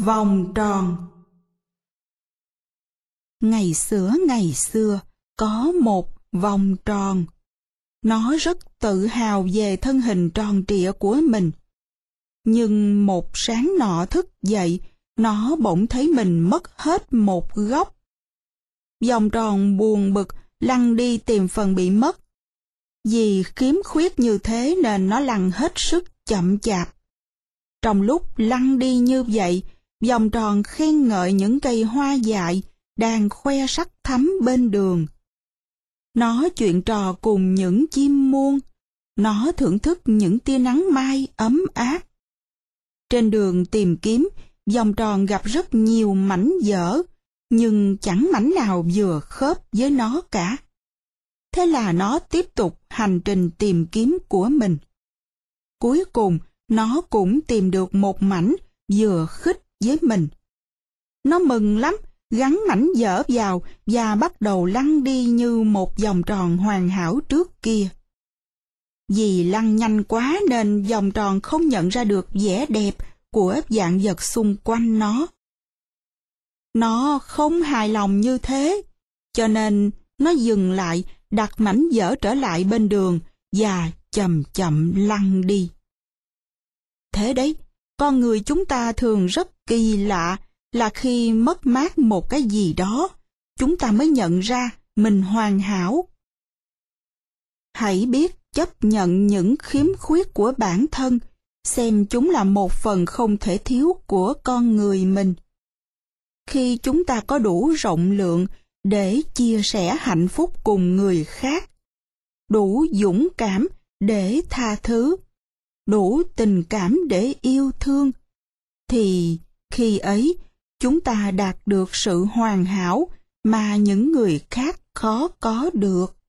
Vòng tròn. Ngày xưa, có một vòng tròn. Nó rất tự hào về thân hình tròn trịa của mình. Nhưng một sáng nọ thức dậy, nó bỗng thấy mình mất hết một góc. Vòng tròn buồn bực lăn đi tìm phần bị mất. Vì khiếm khuyết như thế nên nó lăn hết sức chậm chạp. Trong lúc lăn đi như vậy, vòng tròn khen ngợi những cây hoa dại đang khoe sắc thắm bên đường. Nó chuyện trò cùng những chim muông. Nó thưởng thức những tia nắng mai ấm áp. Trên đường tìm kiếm, vòng tròn gặp rất nhiều mảnh vỡ, nhưng chẳng mảnh nào vừa khớp với nó cả. Thế là nó tiếp tục hành trình tìm kiếm của mình. Cuối cùng, nó cũng tìm được một mảnh vừa khít với mình. Nó mừng lắm, gắn mảnh vỡ vào và bắt đầu lăn đi như một vòng tròn hoàn hảo trước kia. Vì lăn nhanh quá nên vòng tròn không nhận ra được vẻ đẹp của vạn vật xung quanh nó. Nó không hài lòng như thế, cho nên nó dừng lại, đặt mảnh vỡ trở lại bên đường và chậm chậm lăn đi. Thế đấy, con người chúng ta thường rất kỳ lạ, là khi mất mát một cái gì đó, chúng ta mới nhận ra mình hoàn hảo. Hãy biết chấp nhận những khiếm khuyết của bản thân, xem chúng là một phần không thể thiếu của con người mình. Khi chúng ta có đủ rộng lượng để chia sẻ hạnh phúc cùng người khác, đủ dũng cảm để tha thứ, đủ tình cảm để yêu thương, thì khi ấy chúng ta đạt được sự hoàn hảo mà những người khác khó có được.